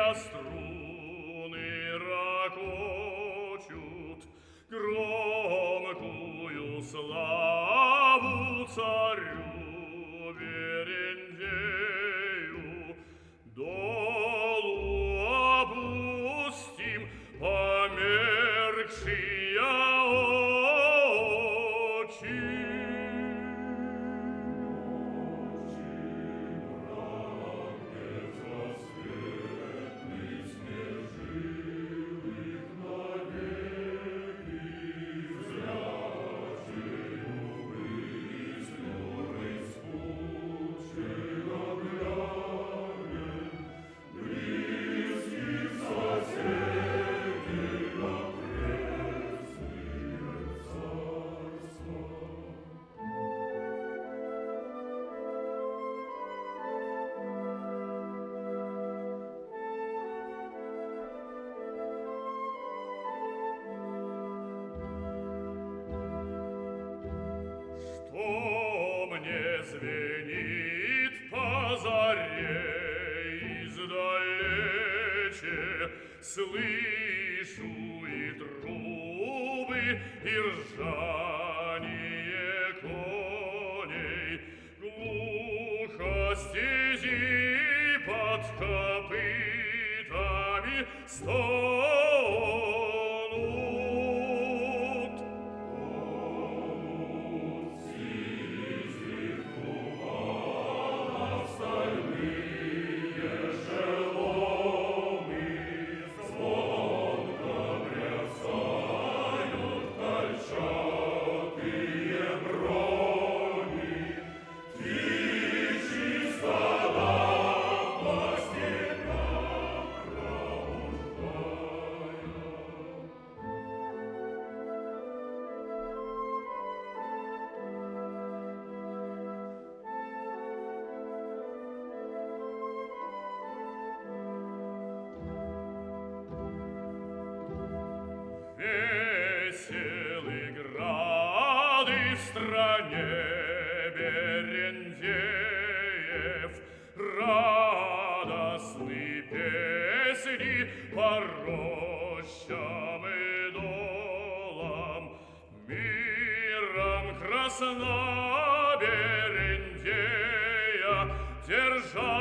струны ракочут громкую славу царю Берендею. Долу опустим померкшие очи. Что мне звенит по заре издалече, слышу и трубы, и ржание коней, глухо стези под копытами стонут. Веселы грады в стране Берендеев, радостны песни по рощам и долам. Миром красна Берендея держа